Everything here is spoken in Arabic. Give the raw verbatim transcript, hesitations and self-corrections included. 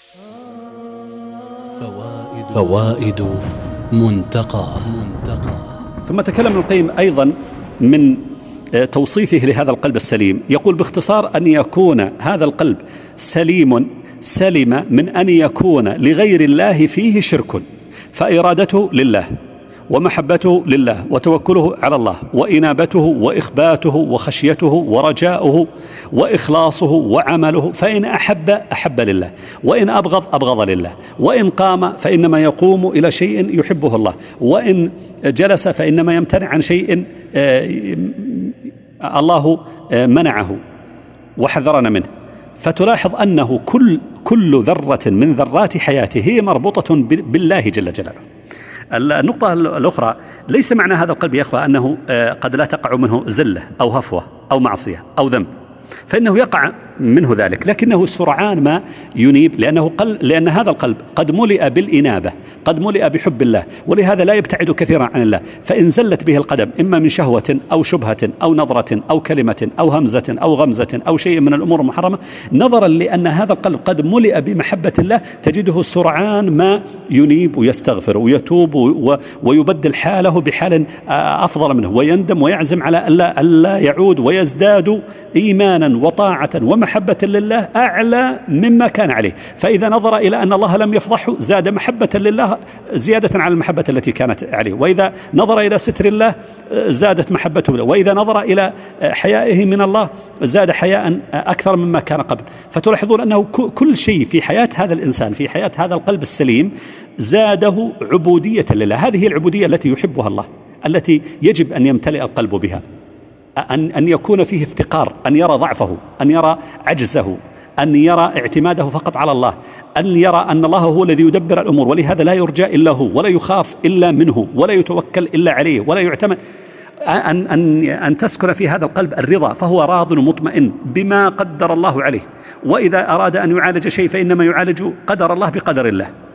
فوائد منتقى. ثم تكلم ابن القيم أيضا من توصيفه لهذا القلب السليم، يقول باختصار أن يكون هذا القلب سليم سلم من أن يكون لغير الله فيه شرك، فإرادته لله ومحبته لله وتوكله على الله وإنابته وإخباته وخشيته ورجاؤه وإخلاصه وعمله، فإن أحب أحب لله، وإن أبغض أبغض لله، وإن قام فإنما يقوم إلى شيء يحبه الله، وإن جلس فإنما يمتنع عن شيء الله منعه وحذرنا منه. فتلاحظ أنه كل كل ذرة من ذرات حياته هي مربوطة بالله جل جلاله. النقطة الأخرى، ليس معنى هذا القلب يا أخوة أنه قد لا تقع منه زلة أو هفوة أو معصية أو ذنب، فإنه يقع منه ذلك، لكنه سرعان ما ينيب، لأنه قل لأن هذا القلب قد ملئ بالإنابة، قد ملئ بحب الله، ولهذا لا يبتعد كثيرا عن الله. فإن زلت به القدم إما من شهوة أو شبهة أو نظرة أو كلمة أو همزة أو غمزة أو شيء من الأمور المحرمة، نظرا لأن هذا القلب قد ملئ بمحبة الله، تجده سرعان ما ينيب ويستغفر ويتوب ويبدل حاله بحال أفضل منه، ويندم ويعزم على ألا, ألا يعود، ويزداد إيمانا وطاعة ومحبة لله أعلى مما كان عليه. فإذا نظر إلى أن الله لم يفضحه زاد محبة لله زيادة على المحبة التي كانت عليه، وإذا نظر إلى ستر الله زادت محبته له، وإذا نظر إلى حيائه من الله زاد حياء أكثر مما كان قبل. فتلاحظون أنه كل شيء في حياة هذا الإنسان، في حياة هذا القلب السليم، زاده عبودية لله. هذه العبودية التي يحبها الله، التي يجب أن يمتلئ القلب بها، أن أن يكون فيه افتقار، أن يرى ضعفه، أن يرى عجزه، أن يرى اعتماده فقط على الله، أن يرى أن الله هو الذي يدبر الأمور، ولهذا لا يرجى إلا هو، ولا يخاف إلا منه، ولا يتوكل إلا عليه، ولا يعتمد. أن أن أن تسكن في هذا القلب الرضا، فهو راض ومطمئن بما قدر الله عليه، وإذا أراد أن يعالج شيء فإنما يعالج قدر الله بقدر الله.